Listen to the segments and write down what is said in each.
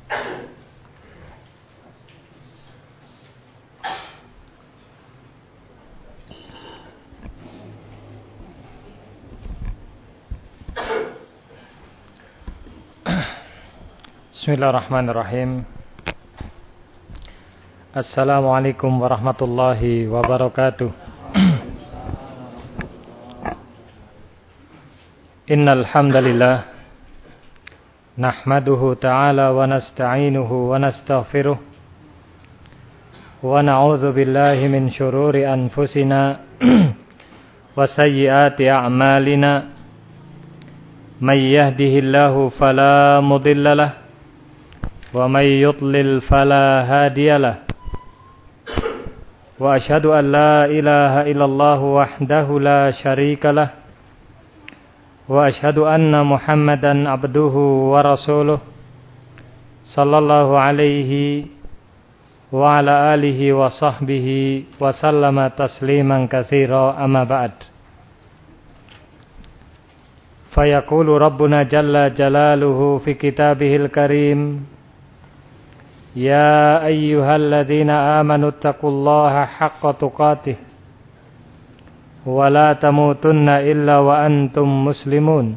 Bismillahirrahmanirrahim. Assalamualaikum warahmatullahi wabarakatuh. Innal hamdalillah nahmaduhu ta'ala wa nasta'inuhu wa nastaghfiruh wa na'udzu billahi min shururi anfusina wa sayyiati a'malina. May yahdihillahu fala mudilla lahu wa may yudlil fala hadiya lahu. Wa asyhadu an la ilaha illallah wahdahu la syarika lahu wa asyhadu anna Muhammadan abduhu wa rasuluh sallallahu alaihi wa ala alihi wa sahbihi wa sallama tasliman katsira, amma ba'd. Fayaqulu rabbuna jalla jalaluhu fi kitabihil karim, ya ayyuhalladzina amanu taqullaha haqqa tuqatih wa la tamutunna illa wa antum muslimun.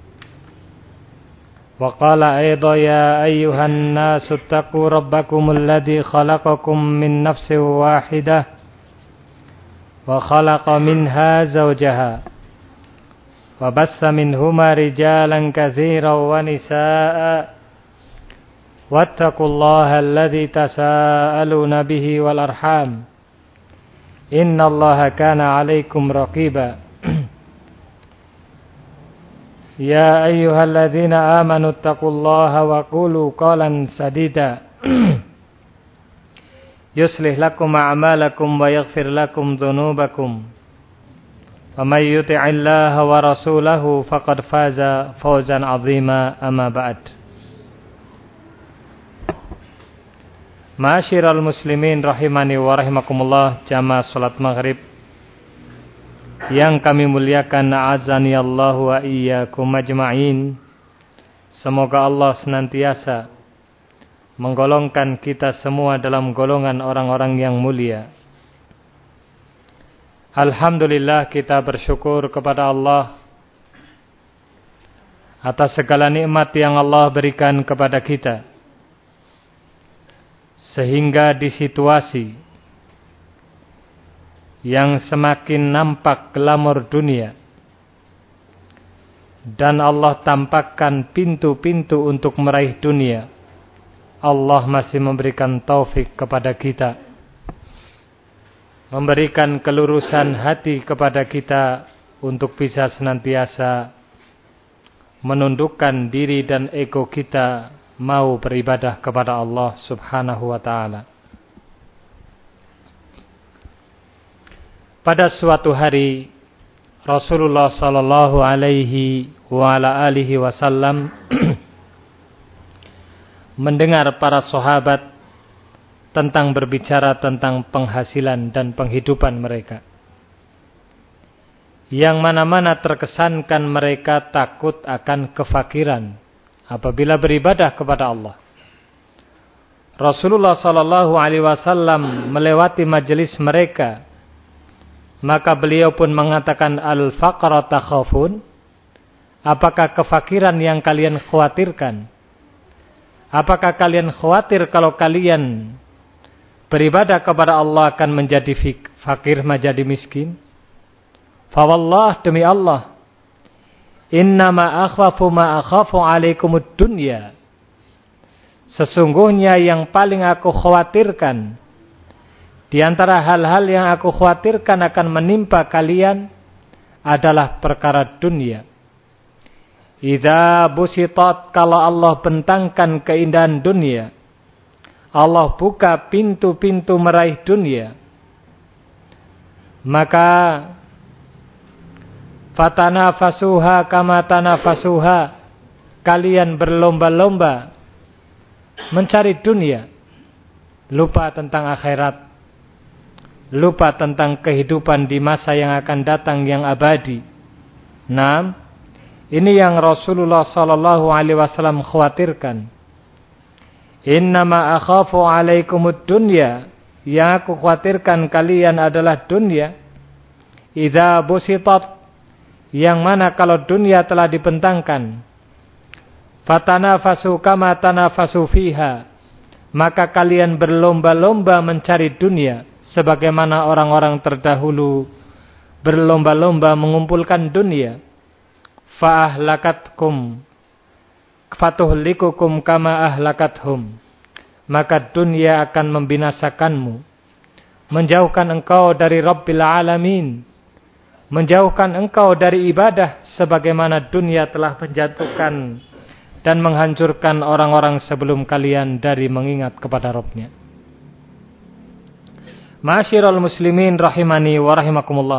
Wa qala aidha ya ayyuhan nasu taqu rabbakumul ladzi khalaqakum min nafsin wahidah wa khalaqa minha zawjaha wa bassa minhuma rijalan katsiran wa nisaa'a wattaqullaha alladzi tasaaluna bihi wal arham innallaha kana 'alaikum raqiba. Ya ayyuhalladzina amanu taqullaha wa qulu qawlan sadida yuslih lakum a'malakum wa yaghfir lakum dhunubakum wa may yuti'illaha wa rasulahu faqad faza fawzan 'azima, amma ba'd. Ma'asyiral muslimin rahimani wa rahimakumullah, jamaah salat maghrib yang kami muliakan, a'azani Allah wa iyyakum ajma'in. Semoga Allah senantiasa menggolongkan kita semua dalam golongan orang-orang yang mulia. Alhamdulillah, kita bersyukur kepada Allah atas segala nikmat yang Allah berikan kepada kita, sehingga di situasi yang semakin nampak glamor dunia dan Allah tampakkan pintu-pintu untuk meraih dunia, Allah masih memberikan taufik kepada kita, memberikan kelurusan hati kepada kita untuk bisa senantiasa menundukkan diri dan ego kita mau beribadah kepada Allah subhanahu wa ta'ala. Pada suatu hari Rasulullah sallallahu alaihi wa ala alihi wasallam mendengar para sahabat tentang berbicara tentang penghasilan dan penghidupan mereka, yang mana-mana terkesankan mereka takut akan kefakiran apabila beribadah kepada Allah. Rasulullah sallallahu alaihi wasallam melewati majelis mereka, maka beliau pun mengatakan, al-faqra takhafun? Apakah kefakiran yang kalian khawatirkan? Apakah kalian khawatir kalau kalian beribadah kepada Allah akan menjadi fakir, menjadi miskin? Fawallah, demi Allah, innama akhwafu ma akhafu alaikumud dunya. Sesungguhnya yang paling aku khawatirkan di antara hal-hal yang aku khawatirkan akan menimpa kalian adalah perkara dunia. Idza busitat, kalau Allah bentangkan keindahan dunia, Allah buka pintu-pintu meraih dunia, maka fatanafasuha kama tanafasuha, kalian berlomba-lomba mencari dunia, lupa tentang akhirat, lupa tentang kehidupan di masa yang akan datang yang abadi. Nah, ini yang Rasulullah sallallahu alaihi wasallam khawatirkan. Innama akhafu alaikumud dunya, yang aku khawatirkan kalian adalah dunia. Idza busitat, yang mana kalau dunia telah dibentangkan, fatanafasu kama tanafasu fiha, maka kalian berlomba-lomba mencari dunia sebagaimana orang-orang terdahulu berlomba-lomba mengumpulkan dunia. Fa'ahlakatkum fatuhlikukum kama ahlakathum, maka dunia akan membinasakanmu, menjauhkan engkau dari Rabbil Alamin, menjauhkan engkau dari ibadah sebagaimana dunia telah menjatuhkan dan menghancurkan orang-orang sebelum kalian dari mengingat kepada Rabbnya. Ma'asyiral muslimin rahimani wa rahimakumullah.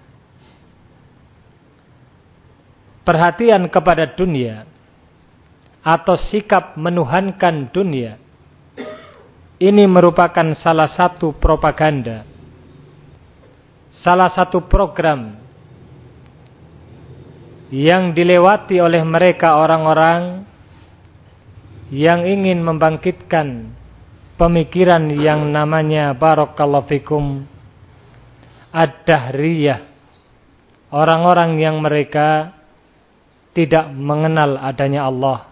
Perhatian kepada dunia atau sikap menuhankan dunia ini merupakan salah satu propaganda, salah satu program yang dilewati oleh mereka orang-orang yang ingin membangkitkan pemikiran yang namanya barakallahu fikum ad-dahriyah, orang-orang yang mereka tidak mengenal adanya Allah,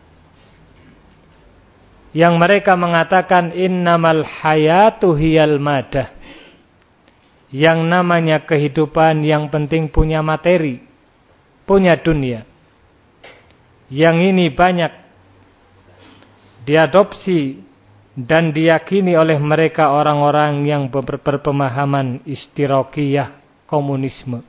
yang mereka mengatakan innamal hayatu hiyal madah, yang namanya kehidupan yang penting punya materi, punya dunia. Yang ini banyak diadopsi dan diyakini oleh mereka orang-orang yang berpemahaman istirokiyah komunisme,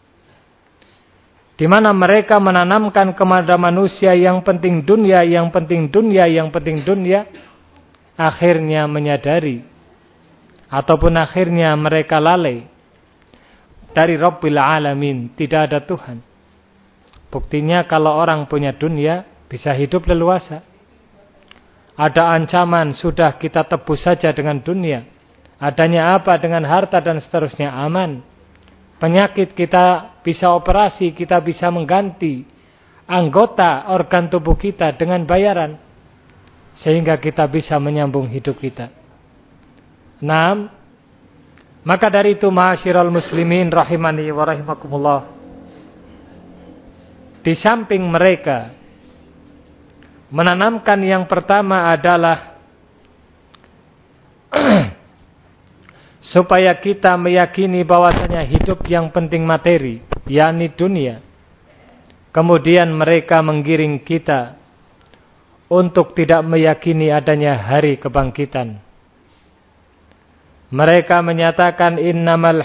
di mana mereka menanamkan kepada manusia yang penting dunia, yang penting dunia, yang penting dunia. Akhirnya menyadari ataupun akhirnya mereka lalai dari Rabbil Alamin, tidak ada Tuhan. Buktinya kalau orang punya dunia bisa hidup leluasa. Ada ancaman, sudah kita tebus saja dengan dunia. Adanya apa dengan harta dan seterusnya, aman. Penyakit kita bisa operasi, kita bisa mengganti anggota organ tubuh kita dengan bayaran, sehingga kita bisa menyambung hidup kita. Nah, maka dari itu ma'asyiral muslimin rahimani wa rahimakumullah, di samping mereka menanamkan yang pertama adalah supaya kita meyakini bahwasanya hidup yang penting materi, yakni dunia. Kemudian mereka menggiring kita untuk tidak meyakini adanya hari kebangkitan. Mereka menyatakan innama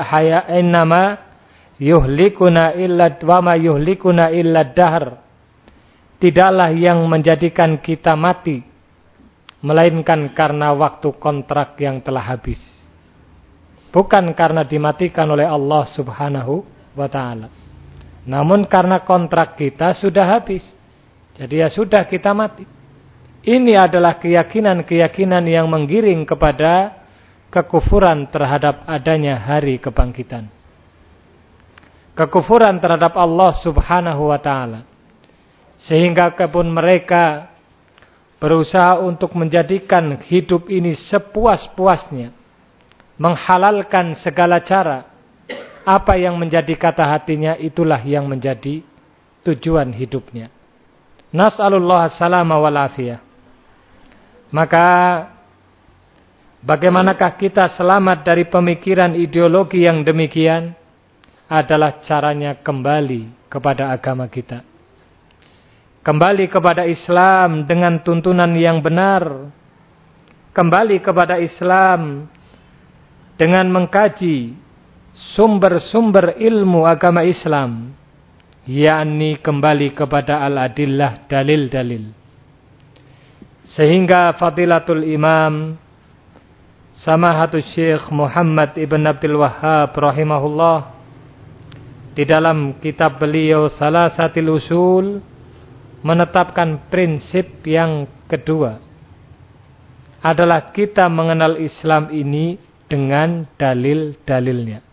yuhlikuna illa wa ma yuhlikuna illa dahr. Tidaklah yang menjadikan kita mati melainkan karena waktu kontrak yang telah habis. Bukan karena dimatikan oleh Allah subhanahu wa ta'ala, namun karena kontrak kita sudah habis. Jadi ya sudah, kita mati. Ini adalah keyakinan-keyakinan yang menggiring kepada kekufuran terhadap adanya hari kebangkitan, kekufuran terhadap Allah subhanahu wa ta'ala. Sehingga kepun mereka berusaha untuk menjadikan hidup ini sepuas-puasnya, menghalalkan segala cara. Apa yang menjadi kata hatinya, itulah yang menjadi tujuan hidupnya. Nas'alullah salama wal afiyah. Maka bagaimanakah kita selamat dari pemikiran ideologi yang demikian? Adalah caranya kembali kepada agama kita, kembali kepada Islam dengan tuntunan yang benar, kembali kepada Islam dengan mengkaji sumber-sumber ilmu agama Islam, yakni kembali kepada al-adillah, dalil-dalil. Sehingga Fadilatul Imam Samahatul Syekh Muhammad Ibn Abdul Wahhab rahimahullah, di dalam kitab beliau Salasatil Usul, menetapkan prinsip yang kedua adalah kita mengenal Islam ini dengan dalil-dalilnya.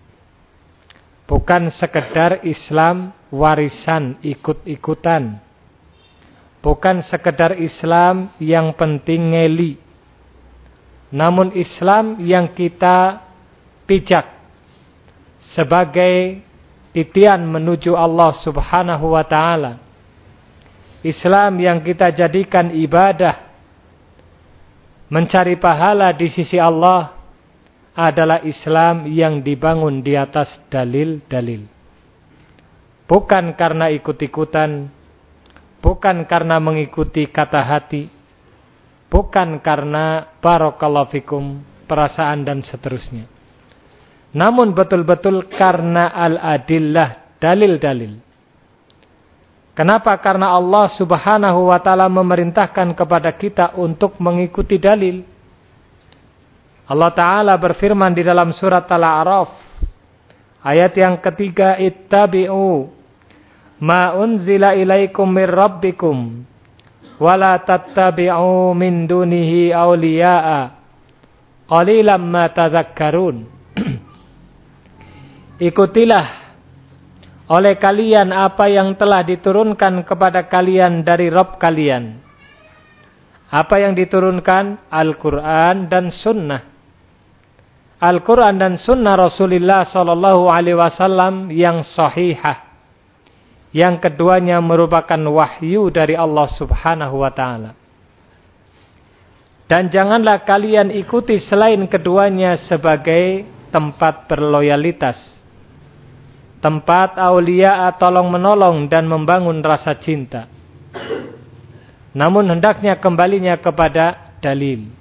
Bukan sekedar Islam warisan ikut-ikutan, Bukan sekedar Islam yang penting ngeli, namun Islam yang kita pijak sebagai titian menuju Allah Subhanahu wa ta'ala. Islam yang kita jadikan ibadah, mencari pahala di sisi Allah, adalah Islam yang dibangun di atas dalil-dalil. Bukan karena ikut-ikutan, bukan karena mengikuti kata hati, bukan karena barakallahu fikum, perasaan dan seterusnya. Namun betul-betul karena al-adillah, dalil-dalil. Kenapa? Karena Allah Subhanahu wa ta'ala memerintahkan kepada kita untuk mengikuti dalil. Allah Ta'ala berfirman di dalam surat Al-A'raf, ayat yang ketiga, ittabi'u ma unzila ilaikum min rabbikum wala tattabi'u min dunihi awliya'a qalilan ma tadhakkarun. Ikutilah oleh kalian apa yang telah diturunkan kepada kalian dari Rabb kalian. Apa yang diturunkan? Al-Quran dan Sunnah. Al-Quran dan Sunnah Rasulullah SAW yang sahihah. Yang keduanya merupakan wahyu dari Allah Subhanahu wa ta'ala. Dan janganlah kalian ikuti selain keduanya sebagai tempat berloyalitas, tempat aulia tolong menolong dan membangun rasa cinta. Namun hendaknya kembalinya kepada dalil.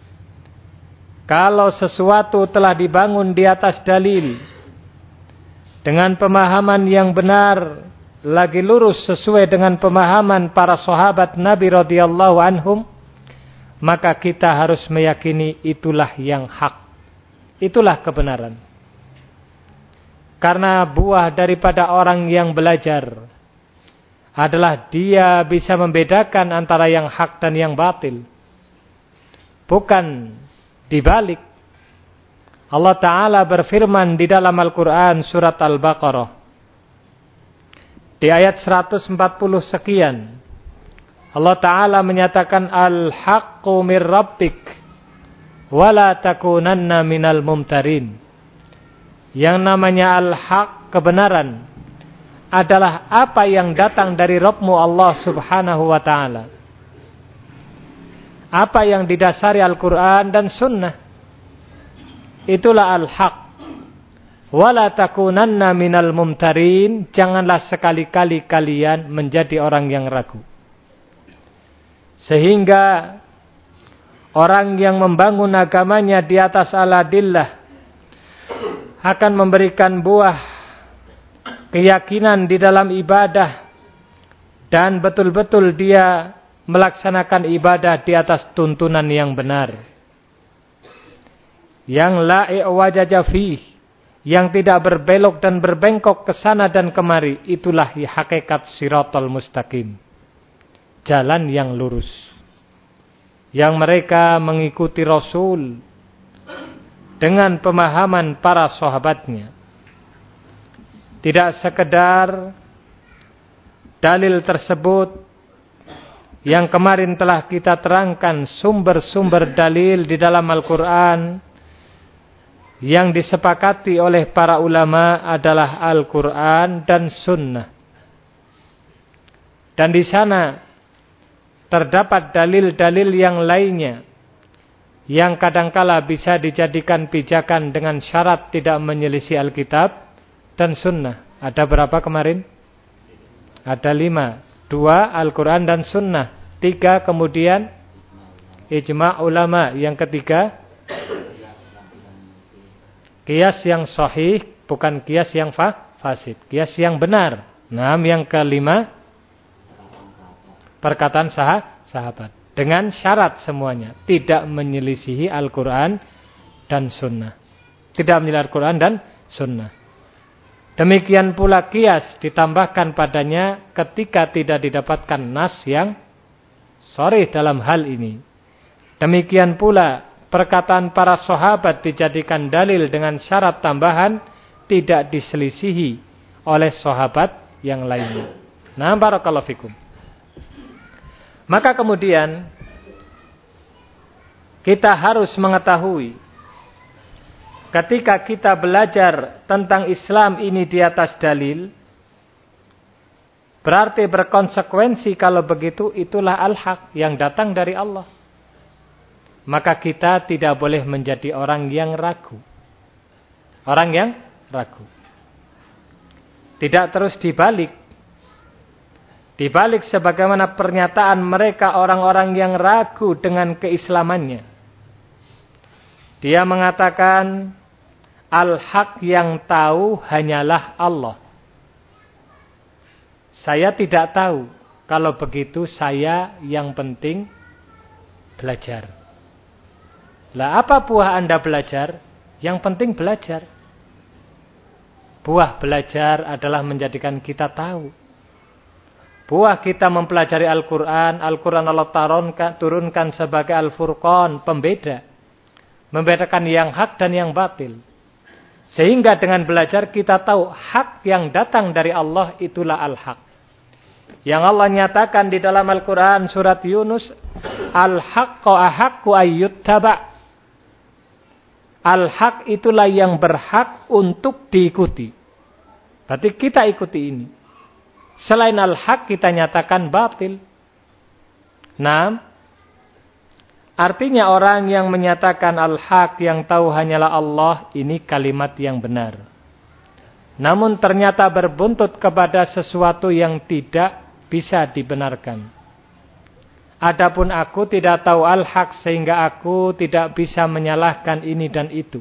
Kalau sesuatu telah dibangun di atas dalil, dengan pemahaman yang benar, lagi lurus sesuai dengan pemahaman para sahabat Nabi radhiyallahu anhum, maka kita harus meyakini itulah yang hak. Itulah kebenaran. Karena buah daripada orang yang belajar adalah dia bisa membedakan antara yang hak dan yang batil. Bukan dibalik. Allah Ta'ala berfirman di dalam Al-Quran surat Al-Baqarah di ayat 140 sekian. Allah Ta'ala menyatakan al-haqqu mir rabbik wala takunanna minal mumtarin. Yang namanya al-haq, kebenaran, adalah apa yang datang dari Rabbmu Allah Subhanahu wa ta'ala. Apa yang didasari Al-Quran dan Sunnah. Itulah al-haq. Wala takunanna minal mumtarin. Janganlah sekali-kali kalian menjadi orang yang ragu. Sehingga orang yang membangun agamanya di atas al-adillah akan memberikan buah keyakinan di dalam ibadah, dan betul-betul dia melaksanakan ibadah di atas tuntunan yang benar, yang la i'wajaja fih, yang tidak berbelok dan berbengkok ke sana dan kemari. Itulah hakikat siratal mustaqim, jalan yang lurus, yang mereka mengikuti Rasul dengan pemahaman para sahabatnya. Tidak sekedar dalil tersebut yang kemarin telah kita terangkan, sumber-sumber dalil di dalam Al-Quran yang disepakati oleh para ulama adalah Al-Quran dan Sunnah. Dan di sana terdapat dalil-dalil yang lainnya yang kadangkala bisa dijadikan pijakan dengan syarat tidak menyelisih Alkitab dan Sunnah. Ada berapa kemarin? Ada 5. 2 Al-Quran dan Sunnah. 3 kemudian ijma' ulama. Yang ketiga qiyas yang sahih, bukan qiyas yang fasid, qiyas yang benar. Nah, yang kelima perkataan sahabat. Dengan syarat semuanya, tidak menyelisihi Al-Quran dan Sunnah. Tidak menyelisihi Al-Quran dan Sunnah. Demikian pula qiyas ditambahkan padanya ketika tidak didapatkan nas yang sharih dalam hal ini. Demikian pula perkataan para sahabat dijadikan dalil dengan syarat tambahan tidak diselisihi oleh sahabat yang lainnya. Nah, barakallahu fikum. Maka kemudian kita harus mengetahui ketika kita belajar tentang Islam ini di atas dalil, berarti berkonsekuensi kalau begitu itulah al-haq yang datang dari Allah. Maka kita tidak boleh menjadi orang yang ragu. Orang yang ragu. Tidak terus dibalik. Dibalik sebagaimana pernyataan mereka orang-orang yang ragu dengan keislamannya. Dia mengatakan, al-haq yang tahu hanyalah Allah. Saya tidak tahu. Kalau begitu saya yang penting belajar. Lah apa buah Anda belajar? Yang penting belajar. Buah belajar adalah menjadikan kita tahu. Buah kita mempelajari Al-Quran. Al-Quran Allah turunkan sebagai Al-Furqan, pembeda. Membedakan yang hak dan yang batil. Sehingga dengan belajar kita tahu hak yang datang dari Allah itulah al-haq. Yang Allah nyatakan di dalam Al-Quran surat Yunus, al-haqqu ahaqqu ayyuttaba'. Al-haq itulah yang berhak untuk diikuti. Berarti kita ikuti ini. Selain al-haq kita nyatakan batil. Nah, artinya orang yang menyatakan al-haq yang tahu hanyalah Allah, ini kalimat yang benar. Namun ternyata berbuntut kepada sesuatu yang tidak bisa dibenarkan. Adapun aku tidak tahu al-haq sehingga aku tidak bisa menyalahkan ini dan itu.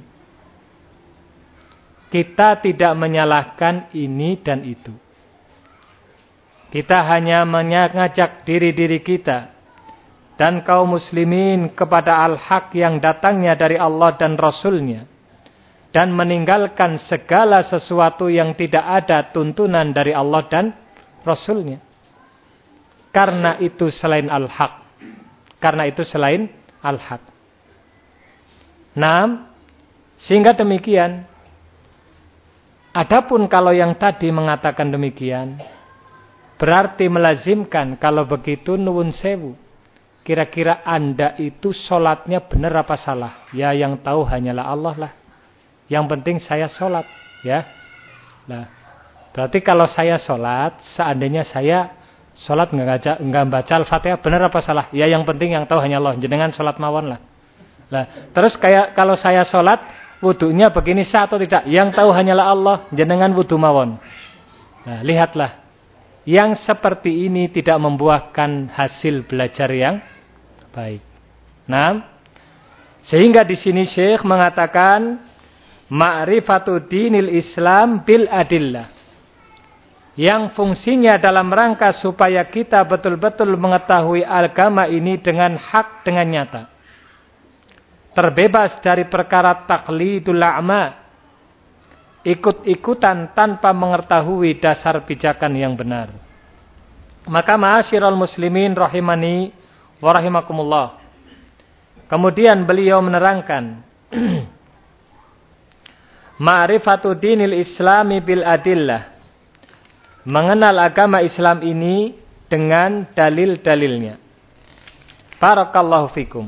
Kita tidak menyalahkan ini dan itu. Kita hanya mengajak diri-diri kita dan kaum muslimin kepada al-haq yang datangnya dari Allah dan Rasul-Nya. Dan meninggalkan segala sesuatu yang tidak ada tuntunan dari Allah dan Rasul-Nya. Karena itu selain al-haq. Karena itu selain al-haq. Nah, sehingga demikian. Adapun kalau yang tadi mengatakan demikian, berarti melazimkan kalau begitu nuwun sewu. Kira-kira Anda itu sholatnya benar apa salah? Ya yang tahu hanyalah Allah lah. Yang penting saya sholat. Ya. Nah, berarti kalau saya sholat, seandainya saya sholat enggak baca Al-Fatihah, benar apa salah? Ya yang penting yang tahu hanya Allah. Jenengan sholat mawon lah. Nah, terus kayak kalau saya sholat, wudunya begini sah atau tidak? Yang tahu hanyalah Allah. Jenengan wudu mawon. Nah, lihatlah. Yang seperti ini tidak membuahkan hasil belajar yang baik. Nah, sehingga di sini Syekh mengatakan ma'rifatu dinil Islam bil adillah. Yang fungsinya dalam rangka supaya kita betul-betul mengetahui agama ini dengan hak, dengan nyata. Terbebas dari perkara taqlidul a'ma, ikut-ikutan tanpa mengetahui dasar pijakan yang benar. Maka ma'asyiral muslimin rahimani wa rahimakumullah. Kemudian beliau menerangkan ma'rifatu dinil islami bil adillah. Mengenal agama Islam ini dengan dalil-dalilnya. Barakallahu fikum.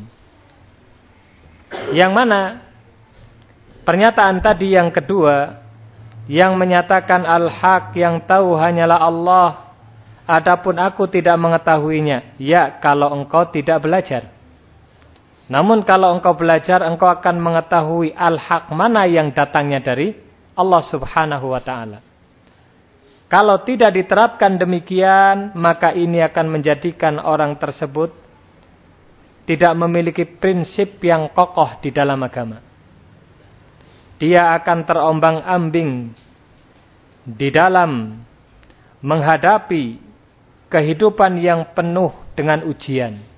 Yang mana pernyataan tadi yang kedua, yang menyatakan al-haq yang tahu hanyalah Allah, adapun aku tidak mengetahuinya. Ya, kalau engkau tidak belajar. Namun kalau engkau belajar, engkau akan mengetahui al-haq mana yang datangnya dari Allah subhanahu wa ta'ala. Kalau tidak diterapkan demikian, maka ini akan menjadikan orang tersebut tidak memiliki prinsip yang kokoh di dalam agama. Dia akan terombang-ambing di dalam menghadapi kehidupan yang penuh dengan ujian.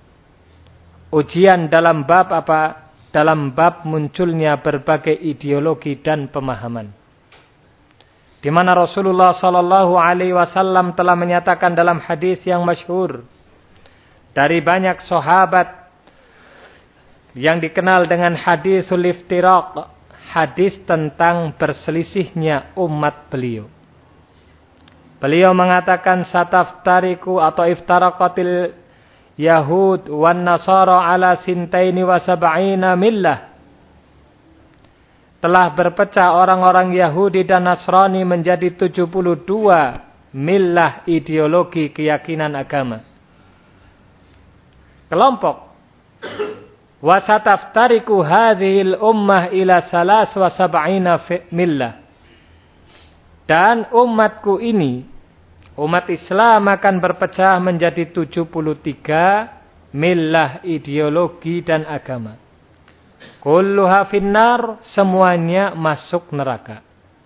Ujian dalam bab apa? Dalam bab munculnya berbagai ideologi dan pemahaman. Di mana Rasulullah sallallahu alaihi wasallam telah menyatakan dalam hadis yang masyhur dari banyak sahabat yang dikenal dengan hadisul iftiraq, hadis tentang berselisihnya umat beliau. Beliau mengatakan sataftariku atau iftaraqatil Yahud wan Nasara ala sintaini wa sab'ina millah. Telah berpecah orang-orang Yahudi dan Nasrani menjadi 72 millah, ideologi, keyakinan agama. Kelompok. Wa sataftariku hadhil ummah ila 73 millah. Dan umatku ini, umat Islam akan berpecah menjadi 73 millah, ideologi dan agama. Kulluha finnar, semuanya masuk neraka.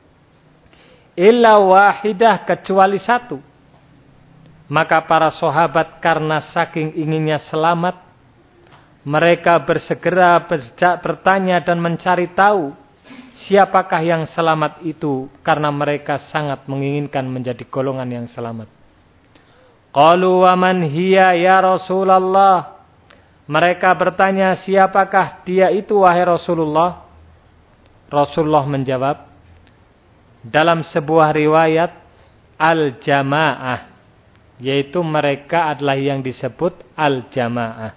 Illa wahidah, kecuali satu. Maka para sahabat karena saking inginnya selamat, mereka bersegera bertanya dan mencari tahu siapakah yang selamat itu, karena mereka sangat menginginkan menjadi golongan yang selamat. Qalu wa man hiya ya Rasulullah. Mereka bertanya, siapakah dia itu wahai Rasulullah? Rasulullah menjawab dalam sebuah riwayat, al-jamaah, yaitu mereka adalah yang disebut al-jamaah.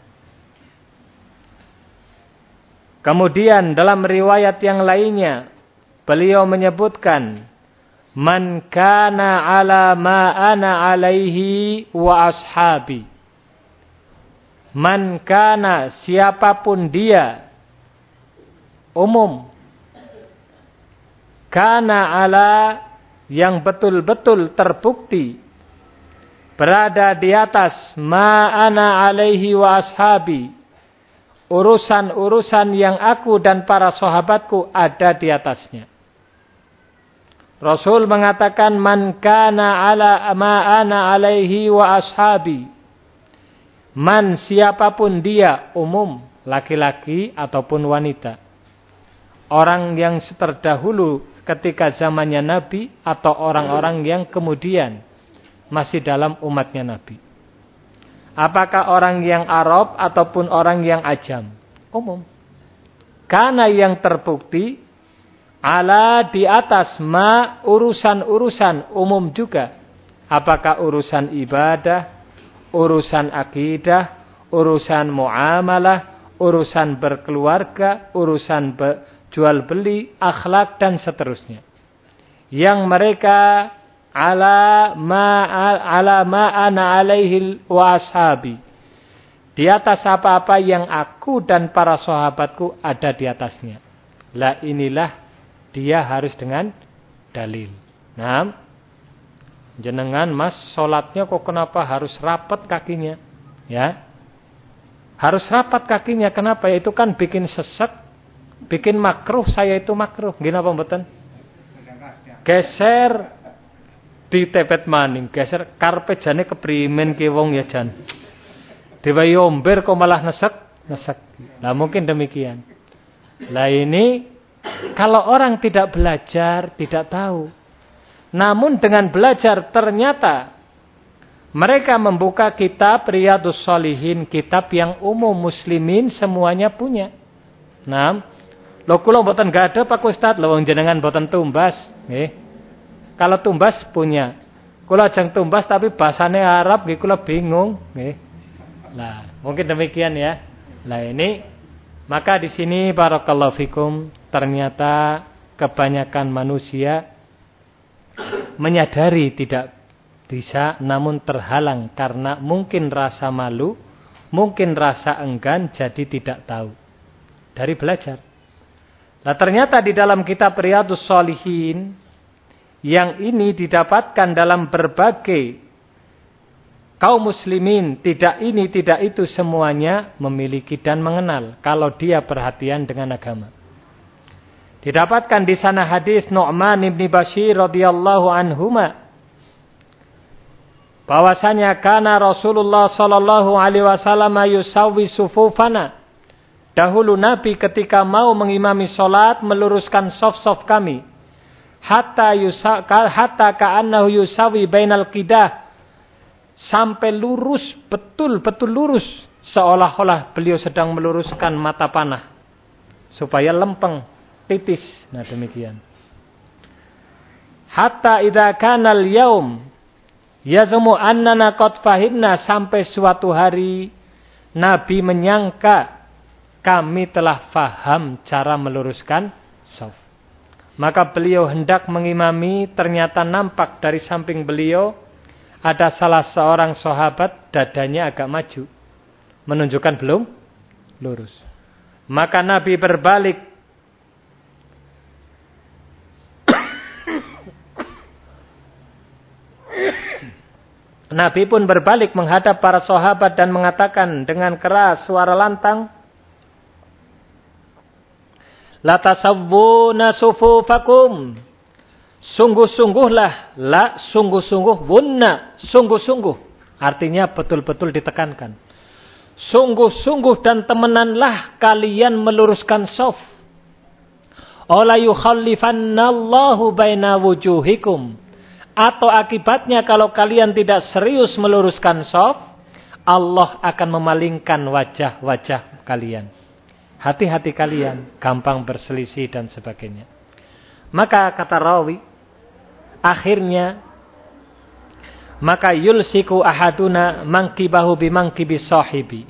Kemudian dalam riwayat yang lainnya, beliau menyebutkan, man kana ala ma ana alaihi wa ashabi. Man kana, siapapun dia, umum. Kana ala, yang betul-betul terbukti berada di atas ma ana alaihi wa ashabi. Urusan-urusan yang aku dan para sahabatku ada di atasnya. Rasul mengatakan, man kana ala ma ana alaihi wa ashabi. Man, siapapun dia, umum, laki-laki ataupun wanita. Orang yang terdahulu ketika zamannya Nabi atau orang-orang yang kemudian masih dalam umatnya Nabi. Apakah orang yang Arab ataupun orang yang Ajam? Umum. Karena yang terbukti ala, di atas ma, urusan-urusan umum juga. Apakah urusan ibadah, urusan akidah, urusan muamalah, urusan berkeluarga, urusan jual beli, akhlak dan seterusnya. Yang mereka ala ma ana alaihi wa ashabi. Di atas apa-apa yang aku dan para sahabatku ada di atasnya. Lah inilah dia harus dengan dalil. Nah, jenengan mas, sholatnya kok kenapa harus rapat kakinya? Ya, harus rapat kakinya. Kenapa? Ya, itu kan bikin sesek, bikin makruh. Saya itu makruh. Gimana mboten? Geser di tepet maning, geser karpet jane keprimen ki wong ya jan. Dewa yomber kok malah nesek. Nah mungkin demikian. Lah ini kalau orang tidak belajar, tidak tahu. Namun dengan belajar ternyata mereka membuka kitab Riyadhus Shalihin, kitab yang umum muslimin semuanya punya. Nah, lho kula mboten gadah Pak Ustaz, lho wong jenengan mboten tumbas, nggih. Kalau tumbas punya. Kula ajeng tumbas tapi bahasane Arab nggih kula bingung, nggih. Lah, mungkin demikian ya. Lah ini maka di sini barakallahu fikum, ternyata kebanyakan manusia menyadari tidak bisa, namun terhalang karena mungkin rasa malu, mungkin rasa enggan, jadi tidak tahu dari belajar. Nah ternyata di dalam kitab Riyadhus Shalihin yang ini didapatkan dalam berbagai kaum muslimin, tidak ini tidak itu, semuanya memiliki dan mengenal kalau dia perhatian dengan agama. Didapatkan di sana hadis Nu'man ibn Bashir radhiyallahu anhuma, bahwasanya kana Rasulullah sallallahu alaihi wasallam yusawwi sufufana. Dahulu Nabi ketika mau mengimami salat meluruskan saf-saf kami. Hatta ka'annahu yusawi bainal qidah, sampai lurus, betul-betul lurus, seolah-olah beliau sedang meluruskan mata panah supaya lempeng, titis. Nah demikian. Hatta idza kana al-yaum yazumu annana qad fahimna, sampai suatu hari Nabi menyangka kami telah faham cara meluruskan shaf. Maka beliau hendak mengimami, ternyata nampak dari samping beliau ada salah seorang sahabat dadanya agak maju, menunjukkan belum lurus. Maka Nabi berbalik. Nabi pun berbalik menghadap para sahabat dan mengatakan dengan keras suara lantang, la tasawwuna sufufakum. Sungguh-sungguhlah, la sungguh-sungguh, wunna sungguh-sungguh. Artinya betul-betul ditekankan. Sungguh-sungguh dan temenanlah kalian meluruskan shaf. Ola yukhallifannallahu baina wujuhikum. Atau akibatnya kalau kalian tidak serius meluruskan shaf, Allah akan memalingkan wajah-wajah kalian. Hati-hati kalian, gampang berselisih dan sebagainya. Maka kata rawi, akhirnya, maka yulsiku ahaduna mangkibahu bimangkibi sahibi,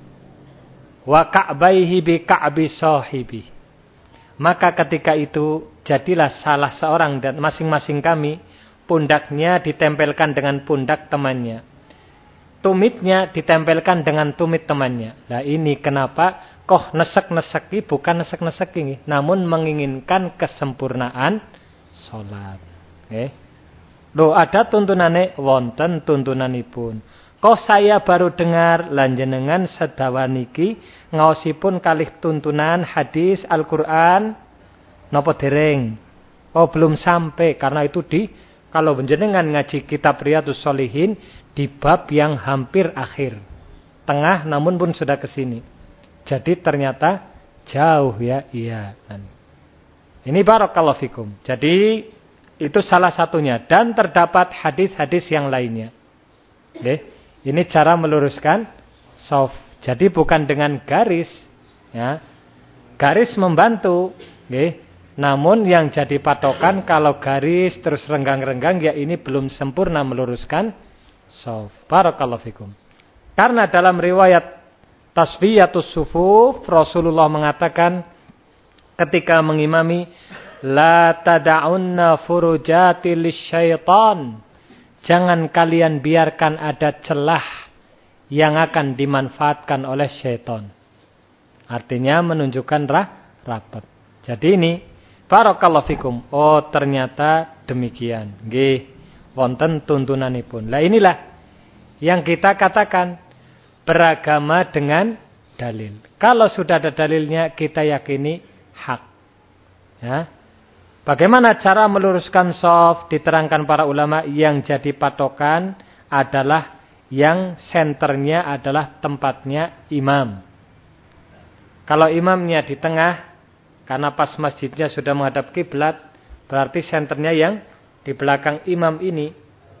wa ka'baihi bi ka'bi sahibi. Maka ketika itu, jadilah salah seorang dan masing-masing kami, pundaknya ditempelkan dengan pundak temannya. Tumitnya ditempelkan dengan tumit temannya. Nah ini kenapa kok nesek-neseki, bukan nesek-neseki, namun menginginkan kesempurnaan sholat. Loh ada tuntunane, wonten tuntunanipun. Kok saya baru dengar lanjenengan sedawaniki ngaosipun kalih tuntunan hadis Al-Quran napa dereng? Oh belum sampai, karena itu kalau panjenengan ngaji kitab Riyadhus Shalihin di bab yang hampir akhir. Tengah namun pun sudah ke sini. Jadi ternyata jauh ya. Iya. Ini barakallahu fikum. Jadi itu salah satunya. Dan terdapat hadis-hadis yang lainnya. Ini cara meluruskan shaf. Jadi bukan dengan garis. Ya. Garis membantu. Namun yang jadi patokan kalau garis terus renggang-renggang, ya ini belum sempurna meluruskan shaf. Barakallahu fikum. Karena dalam riwayat Tasfiyatus Sufuf, Rasulullah mengatakan ketika mengimami, la tada'unna furujati lisyaitan. Jangan kalian biarkan ada celah yang akan dimanfaatkan oleh syaitan. Artinya menunjukkan rapat. Jadi ini barakallahu fikum. Oh ternyata demikian. Nggih, wonten tuntunanipun. Lah inilah yang kita katakan beragama dengan dalil. Kalau sudah ada dalilnya, kita yakini hak. Ya. Bagaimana cara meluruskan shaf? Diterangkan para ulama, yang jadi patokan adalah yang senternya adalah tempatnya imam. Kalau imamnya di tengah, karena pas masjidnya sudah menghadap kiblat, berarti senternya yang di belakang imam ini,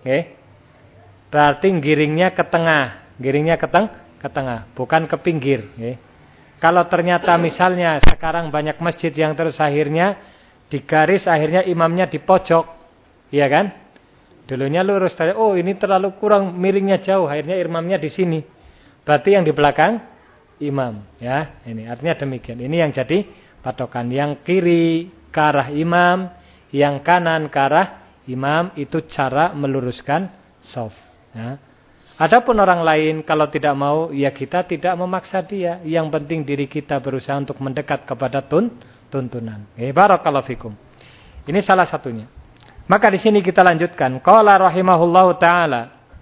berarti giringnya ke tengah, ke tengah, bukan ke pinggir. Kalau ternyata misalnya sekarang banyak masjid yang terus akhirnya di garis, akhirnya imamnya di pojok, iya kan? Dulunya lurus, oh ini terlalu kurang, miringnya jauh, akhirnya imamnya di sini. Berarti yang di belakang imam, ya. Ini artinya demikian. Ini yang jadi patokan. Yang kiri ke arah imam, yang kanan ke arah imam, itu cara meluruskan shaf. Ya. Adapun orang lain kalau tidak mau, ya kita tidak memaksa dia. Yang penting diri kita berusaha untuk mendekat kepada tuntunan. Barakallahu fikum. Ini salah satunya. Maka di sini kita lanjutkan. Qala rahimahullahu taala.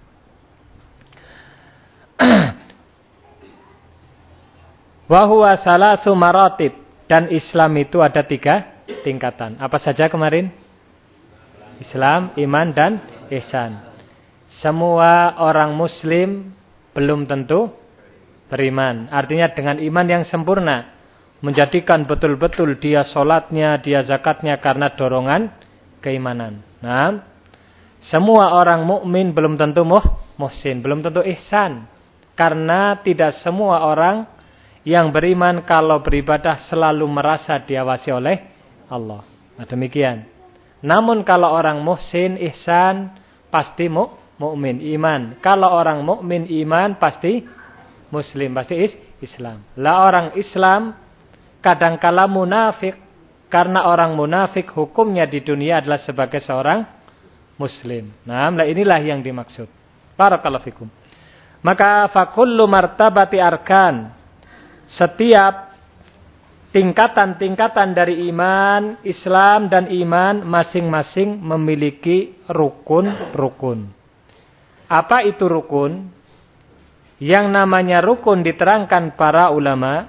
Wa huwa salasu maratib. Dan Islam itu ada 3 tingkatan. Apa saja kemarin? Islam, iman, dan ihsan. Semua orang muslim belum tentu beriman. Artinya dengan iman yang sempurna, menjadikan betul-betul dia sholatnya, dia zakatnya karena dorongan keimanan. Nah, semua orang mukmin belum tentu muhsin, belum tentu ihsan. Karena tidak semua orang yang beriman kalau beribadah selalu merasa diawasi oleh Allah. Nah, demikian. Namun kalau orang muhsin, ihsan, pasti mukmin, iman. Kalau orang mukmin, iman, pasti Muslim, pasti Islam. Lah orang Islam kadangkala munafik, karena orang munafik hukumnya di dunia adalah sebagai seorang Muslim. Nah, inilah yang dimaksud. Barakallahu fikum. Maka fakullu martabati arkan, setiap tingkatan-tingkatan dari iman, Islam dan iman masing-masing memiliki rukun-rukun. Apa itu rukun? Yang namanya rukun diterangkan para ulama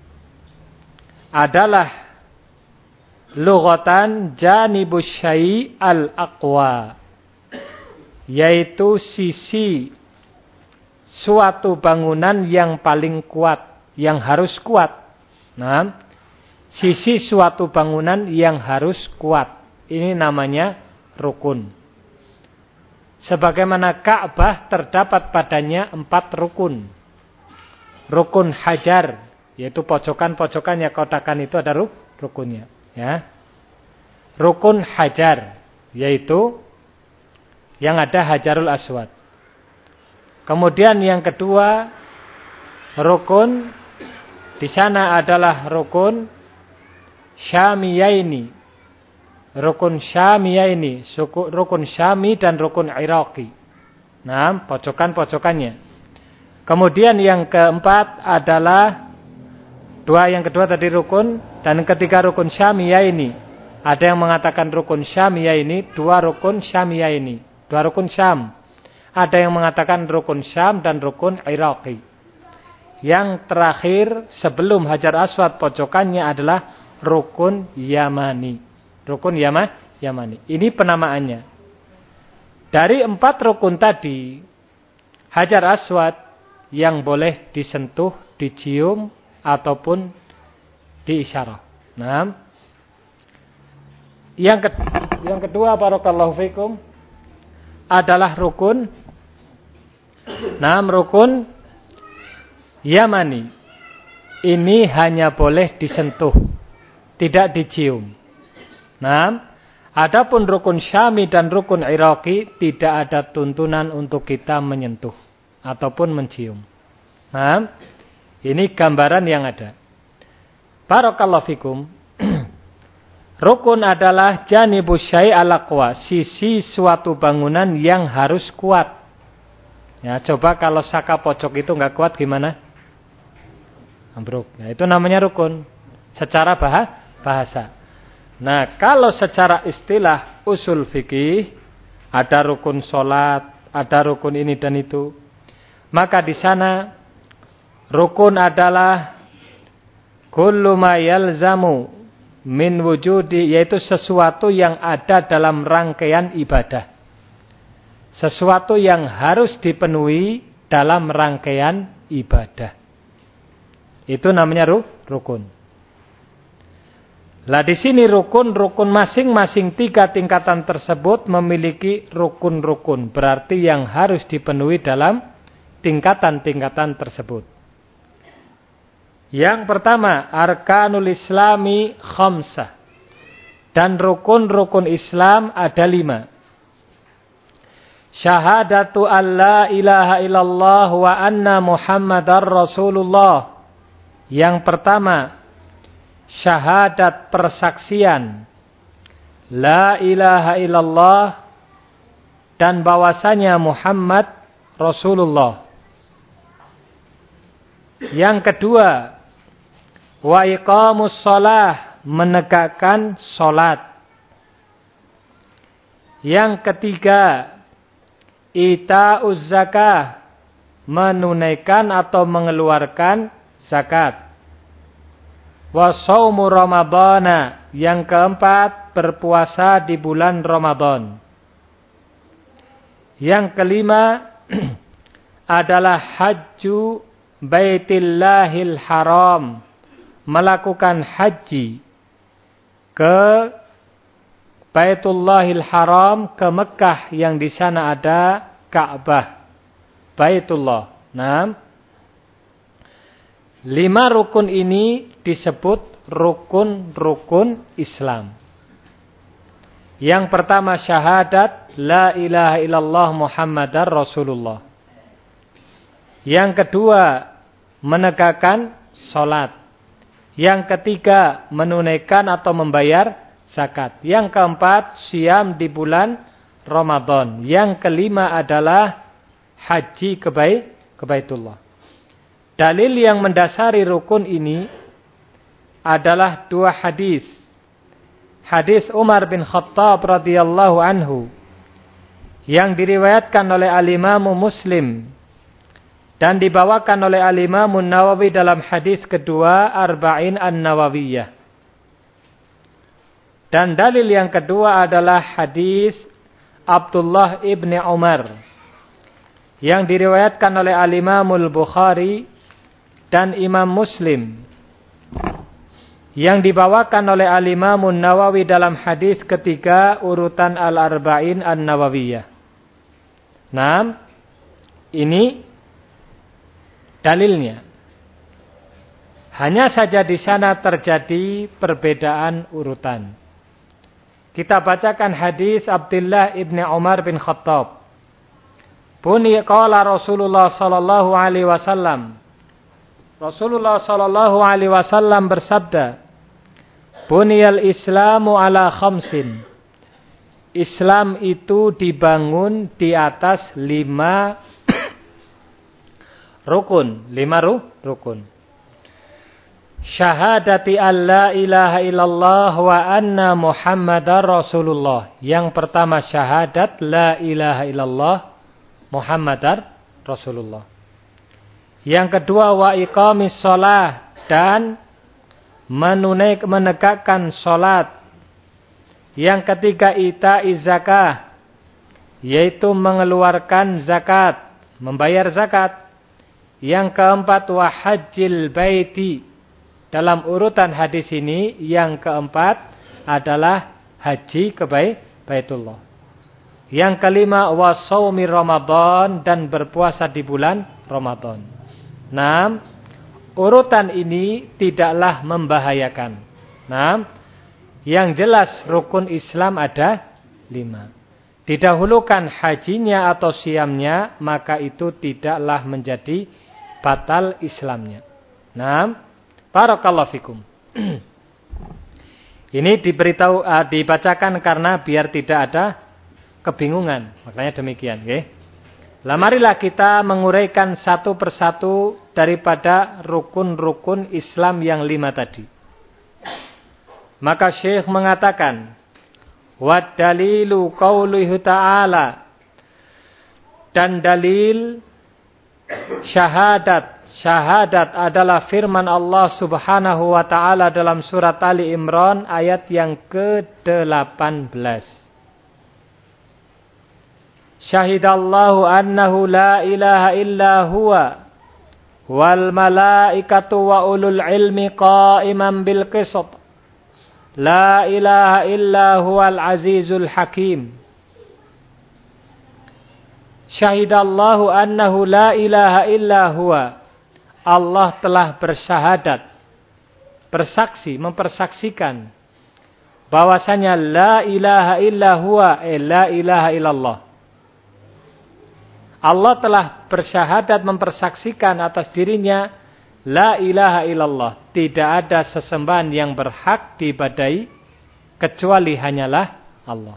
adalah lughatan janibus syai' al-aqwa, yaitu sisi suatu bangunan yang paling kuat, yang harus kuat. Nah, sisi suatu bangunan yang harus kuat. Ini namanya rukun. Sebagaimana Ka'bah terdapat padanya 4 rukun. Rukun hajar, yaitu pojokan-pojokannya kotakan itu ada rukunnya. Ya. Rukun hajar, yaitu yang ada Hajarul Aswad. Kemudian yang kedua, rukun di sana adalah rukun Syamiyaini. Rukun Syamiyaini, rukun Syami dan rukun Iraqi. Nah, pojokan-pojokannya. Kemudian yang keempat adalah yang kedua tadi rukun, dan ketiga rukun Syamiyaini. Ada yang mengatakan rukun Syamiyaini, 2 rukun Syamiyaini, 2 rukun Syam. Ada yang mengatakan rukun Syam dan rukun Iraqi. Yang terakhir sebelum Hajar Aswad pojokannya adalah rukun Yamani. Rukun Yamani. Ini penamaannya. Dari 4 rukun tadi, Hajar Aswad yang boleh disentuh, dicium, ataupun diisyarah. Nah, yang kedua, barakallahu fikum, adalah rukun rukun Yamani. Ini hanya boleh disentuh, tidak dicium. Nah, adapun rukun Syami dan rukun Iraqi tidak ada tuntunan untuk kita menyentuh ataupun mencium. Nah, ini gambaran yang ada. Barakallahu fikum. Rukun adalah janibus syai' al-aqwa, sisi suatu bangunan yang harus kuat. Ya, coba kalau saka pojok itu enggak kuat gimana? Ambruk. Nah, itu namanya rukun secara bahasa. Nah, kalau secara istilah usul fikih, ada rukun salat, ada rukun ini dan itu. Maka di sana rukun adalah kullu ma yalzamu min wujudi, yaitu sesuatu yang ada dalam rangkaian ibadah. Sesuatu yang harus dipenuhi dalam rangkaian ibadah. Itu namanya rukun. Lah di sini rukun masing-masing 3 tingkatan tersebut memiliki rukun-rukun. Berarti yang harus dipenuhi dalam tingkatan-tingkatan tersebut. Yang pertama, arkanul islami khamsah. Dan rukun-rukun Islam ada 5. Syahadatu an la ilaha illallah wa anna Muhammadar Rasulullah. Yang pertama, syahadat persaksian la ilaha illallah dan bahwasanya Muhammad Rasulullah. Yang kedua, wa iqamus shalah, menegakkan salat. Yang ketiga, ita'uz zakah, menunaikan atau mengeluarkan zakat. Wa shaumu ramadhana, yang keempat, berpuasa di bulan Ramadan. Yang kelima adalah hajju baitillahil haram, melakukan haji ke Baitullahil Haram, ke Mekah yang di sana ada Ka'bah, Baitullah. Nah, 5 rukun ini disebut rukun-rukun Islam. Yang pertama syahadat la ilaha illallah Muhammadar Rasulullah. Yang kedua menegakkan salat. Yang ketiga, menunaikan atau membayar zakat. Yang keempat, siam di bulan Ramadan. Yang kelima adalah haji ke Baitullah. Dalil yang mendasari rukun ini adalah dua hadis. Hadis Umar bin Khattab radhiyallahu anhu yang diriwayatkan oleh Al-Imam Muslim dan dibawakan oleh Al-Imam Nawawi dalam hadis kedua Arba'in An-Nawawiyah. Dan dalil yang kedua adalah hadis Abdullah ibn Umar yang diriwayatkan oleh Al-Imamul Bukhari dan Imam Muslim, yang dibawakan oleh Al-Imam Nawawi dalam hadis ketiga urutan Al-Arba'in An-Nawawiyah. Nah, ini dalilnya. Hanya saja di sana terjadi perbedaan urutan. Kita bacakan hadis Abdullah ibn Umar bin Khattab. Bunyi qala Rasulullah sallallahu alaihi wasallam. Rasulullah sallallahu alaihi wasallam bersabda, "Buniyal Islamu ala khamsin." Islam itu dibangun di atas 5 rukun, 5 rukun. Syahadati alla ilaha illallah wa anna Muhammadar Rasulullah. Yang pertama syahadat la ilaha illallah Muhammadar Rasulullah. Yang kedua wa iqamis shalah, dan menegakkan salat. Yang ketiga ita'iz zakah, yaitu mengeluarkan zakat, membayar zakat. Yang keempat wa hajjil baiti. Dalam urutan hadis ini yang keempat adalah haji ke Baitullah. Yang kelima wa shaumi Ramadan, dan berpuasa di bulan Ramadan. Nah, urutan ini tidaklah membahayakan. Nah, yang jelas rukun Islam ada 5. Didahulukan hajinya atau siamnya, maka itu tidaklah menjadi batal Islamnya. Nah, barakallahu fikum. Ini dibacakan karena biar tidak ada kebingungan. Makanya demikian, okay? Lah marilah kita menguraikan satu persatu daripada rukun-rukun Islam yang 5 tadi. Maka Syekh mengatakan, "Wad dalilu qauluhu ta'ala." Dan dalil syahadat adalah firman Allah Subhanahu wa taala dalam surat Ali Imran ayat yang ke-18. Syahidallahu annahu la ilaha illa huwa wal malaikatu wa ulul ilmi qa'iman bil qisth. La ilaha illa huwal azizul hakim. Syahidallahu annahu la ilaha illa huwa. Allah telah bersyahadat, bersaksi, mempersaksikan bahwasanya la ilaha illa huwa, la ilaha illallah. Allah telah bersyahadat, mempersaksikan atas dirinya la ilaha illallah, tidak ada sesembahan yang berhak diibadahi kecuali hanyalah Allah.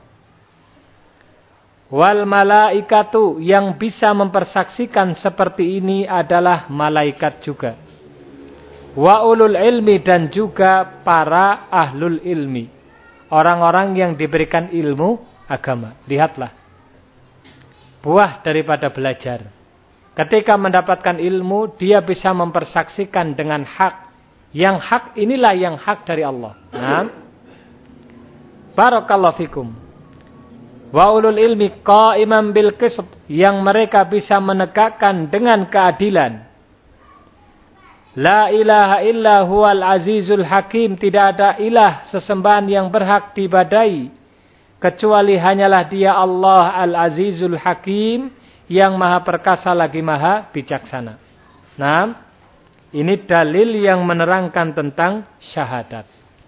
Wal malaikatu, yang bisa mempersaksikan seperti ini adalah malaikat juga. Wa ulul ilmi, dan juga para ahlul ilmi, orang-orang yang diberikan ilmu agama. Lihatlah buah daripada belajar. Ketika mendapatkan ilmu, dia bisa mempersaksikan dengan hak. Yang hak inilah yang hak dari Allah. Nah, barakallahu fikum. Wa ulul ilmi qa'iman bil qisth, yang mereka bisa menegakkan dengan keadilan. La ilaha illa huwal azizul hakim, tidak ada ilah sesembahan yang berhak diibadahi kecuali hanyalah Dia Allah al-azizul hakim, yang maha perkasa lagi maha bijaksana. Nah, ini dalil yang menerangkan tentang syahadat.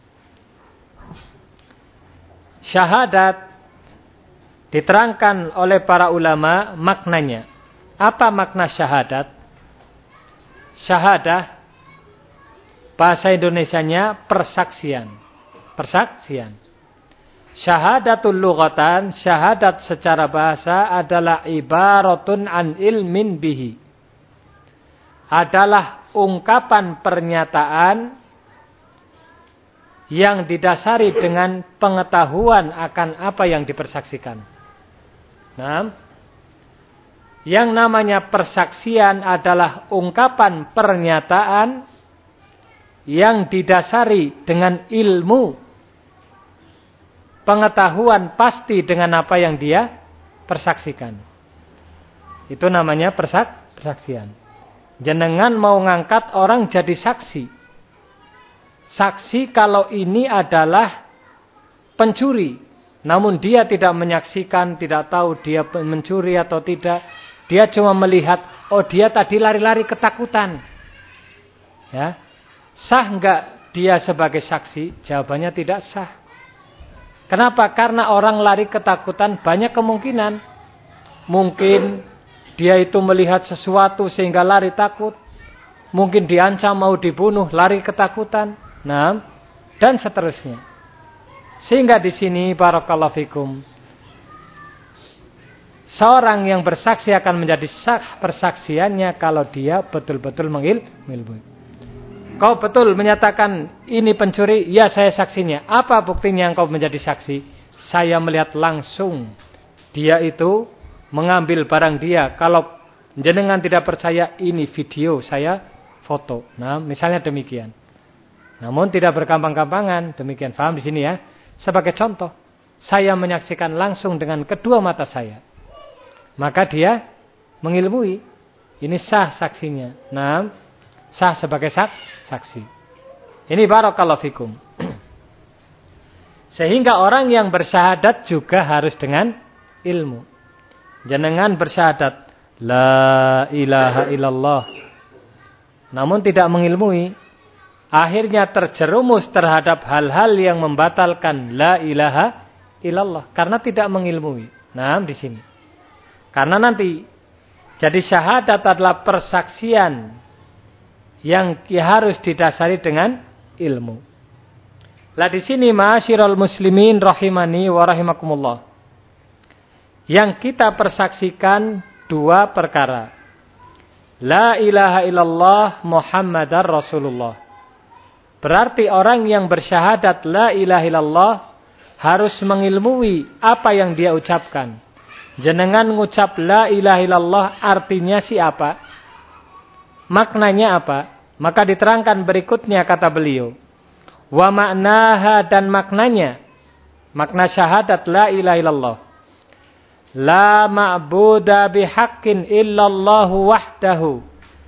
Syahadat diterangkan oleh para ulama maknanya. Apa makna syahadat? Syahadah bahasa Indonesianya persaksian. Persaksian. Syahadatul lughatan, syahadat secara bahasa adalah ibaratun an ilmin bihi. Adalah ungkapan pernyataan yang didasari dengan pengetahuan akan apa yang dipersaksikan. Nah, yang namanya persaksian adalah ungkapan pernyataan yang didasari dengan ilmu, pengetahuan pasti dengan apa yang dia persaksikan. Itu namanya persaksian. Jenengan mau ngangkat orang jadi saksi. Saksi kalau ini adalah pencuri, namun dia tidak menyaksikan, tidak tahu dia mencuri atau tidak. Dia cuma melihat, oh dia tadi lari-lari ketakutan. Ya. Sah enggak dia sebagai saksi? Jawabannya tidak sah. Kenapa? Karena orang lari ketakutan banyak kemungkinan. Mungkin dia itu melihat sesuatu sehingga lari takut. Mungkin diancam mau dibunuh, lari ketakutan. Nah, dan seterusnya. Sehingga di sini barakallahu fikum, seorang yang bersaksi akan menjadi sah persaksiannya kalau dia betul-betul mengilmui. Kau betul menyatakan ini pencuri, ya saya saksinya. Apa buktinya engkau menjadi saksi? Saya melihat langsung dia itu mengambil barang dia. Kalau jenengan tidak percaya, ini video saya foto. Nah, misalnya demikian. Namun tidak bergampang-gampangan, demikian. Paham di sini ya? Sebagai contoh, saya menyaksikan langsung dengan kedua mata saya. Maka dia mengilmui. Ini sah saksinya. Nah, sah sebagai saksi. Ini barakallahu fikum. Sehingga orang yang bersyahadat juga harus dengan ilmu. Jenengan bersyahadat la ilaha illallah, namun tidak mengilmui, akhirnya terjerumus terhadap hal-hal yang membatalkan la ilaha illallah karena tidak mengilmui. Nah, di sini. Karena nanti jadi syahadat adalah persaksian yang harus didasari dengan ilmu. Lah di sini ma'asyiral muslimin rahimani wa rahimakumullah. Yang kita persaksikan dua perkara. La ilaha illallah Muhammadar Rasulullah. Berarti orang yang bersyahadat la ilaha illallah harus mengilmui apa yang dia ucapkan. Jenengan ngucap la ilaha illallah artinya siapa? Maknanya apa? Maka diterangkan berikutnya kata beliau. Wa ma'naha, dan maknanya. Makna syahadat la ilaha illallah. La ma'buda bihaqqin illallahu wahdahu.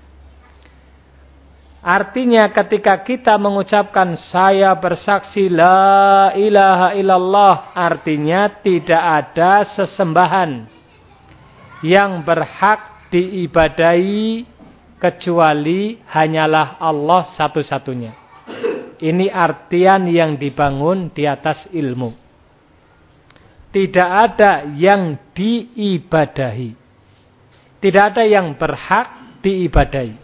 Artinya ketika kita mengucapkan saya bersaksi la ilaha illallah, artinya tidak ada sesembahan yang berhak diibadahi kecuali hanyalah Allah satu-satunya. Ini artian yang dibangun di atas ilmu. Tidak ada yang diibadahi. Tidak ada yang berhak diibadahi.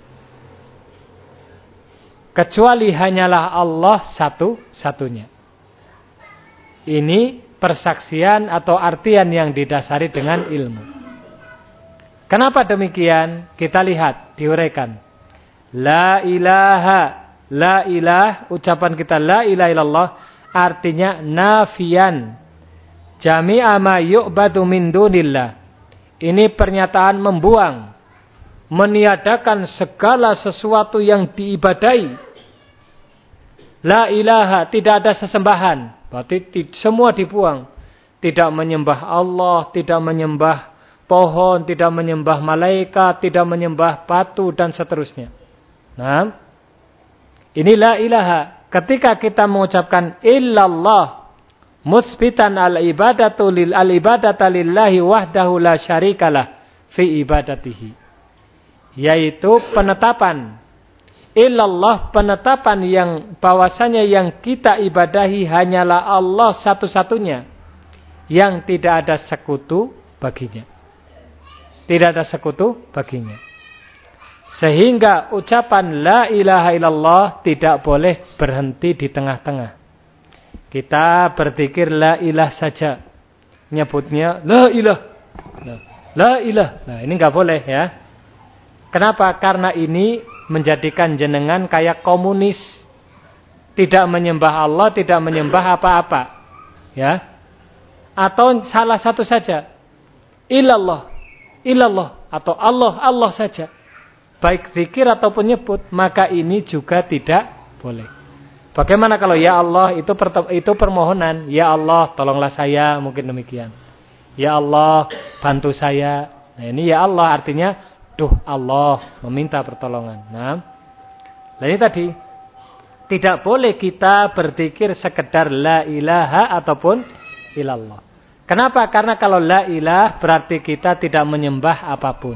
Kecuali hanyalah Allah satu-satunya. Ini persaksian atau artian yang didasari dengan ilmu. Kenapa demikian? Kita lihat, diuraikan. La ilaha, la ilah, ucapan kita la ilaha illallah, artinya nafian. Jami'a ma yu'badu min dunillah. Ini pernyataan membuang, meniadakan segala sesuatu yang diibadai. La ilaha, tidak ada sesembahan. Berarti semua dibuang. Tidak menyembah Allah, tidak menyembah pohon, tidak menyembah malaikat, tidak menyembah batu, dan seterusnya. Nah, inilah ilaha. Ketika kita mengucapkan illallah, musbitan al-ibadata lillahi wahdahu la syarikalah fi ibadatihi. Yaitu penetapan. Illallah, penetapan yang bahwasanya yang kita ibadahi hanyalah Allah satu-satunya. Yang tidak ada sekutu baginya. Tidak ada sekutu baginya. Sehingga ucapan la ilaha illallah tidak boleh berhenti di tengah-tengah. Kita berzikir la ilah saja. Nyebutnya la ilah. La ilah. Nah, ini enggak boleh ya. Kenapa? Karena ini menjadikan jenengan kayak komunis. Tidak menyembah Allah, tidak menyembah apa-apa. Ya. Atau salah satu saja. Ilallah. Ilallah. Atau Allah, Allah saja. Baik zikir ataupun nyebut. Maka ini juga tidak boleh. Bagaimana kalau ya Allah itu permohonan. Ya Allah tolonglah saya. Mungkin demikian. Ya Allah bantu saya. Nah ini ya Allah artinya. Duh Allah meminta pertolongan. Nah ini tadi. Tidak boleh kita berzikir sekedar la ilaha ataupun ilallah. Kenapa? Karena kalau la ilah berarti kita tidak menyembah apapun.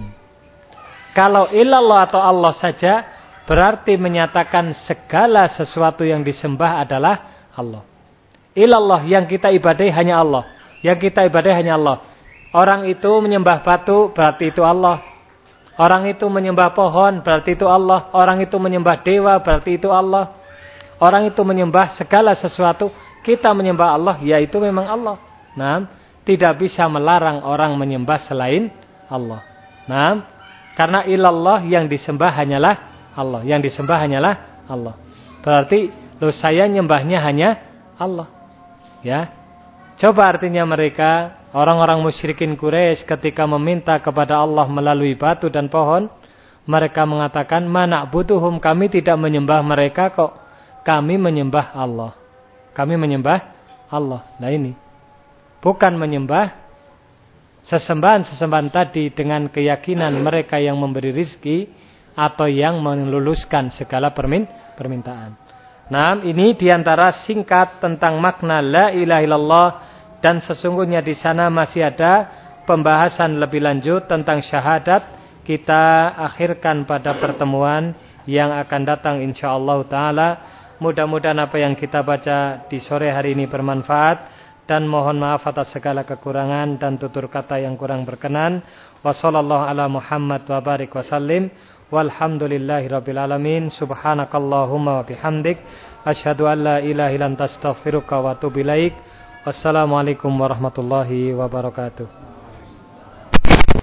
Kalau ilallah atau Allah saja berarti menyatakan segala sesuatu yang disembah adalah Allah. Ilallah yang kita ibadahi hanya Allah. Yang kita ibadahi hanya Allah. Orang itu menyembah batu berarti itu Allah. Orang itu menyembah pohon berarti itu Allah. Orang itu menyembah dewa berarti itu Allah. Orang itu menyembah segala sesuatu, kita menyembah Allah, yaitu memang Allah. Nah, tidak bisa melarang orang menyembah selain Allah. Nah, karena ilallah yang disembah hanyalah Allah. Yang disembah hanyalah Allah. Berarti, saya nyembahnya hanya Allah. Ya, coba artinya mereka, orang-orang musyrikin Quraisy ketika meminta kepada Allah melalui batu dan pohon, mereka mengatakan, mana butuhum, kami tidak menyembah mereka kok. Kami menyembah Allah. Kami menyembah Allah. Nah ini. Bukan menyembah sesembahan-sesembahan tadi dengan keyakinan mereka yang memberi rizki atau yang meluluskan segala permintaan. Nah ini diantara singkat tentang makna la ilaha illallah. Dan sesungguhnya di sana masih ada pembahasan lebih lanjut tentang syahadat. Kita akhirkan pada pertemuan yang akan datang insyaallah ta'ala. Mudah-mudahan apa yang kita baca di sore hari ini bermanfaat. Dan mohon maaf atas segala kekurangan dan tutur kata yang kurang berkenan. Wassallallahu ala Muhammad wa barik wa sallim. Walhamdulillahi rabbil alamin. Subhanakallahumma wa bihamdik. Asyhadu an la ilaha illa anta astaghfiruka wa atubu ilaik. Wassalamualaikum warahmatullahi wabarakatuh.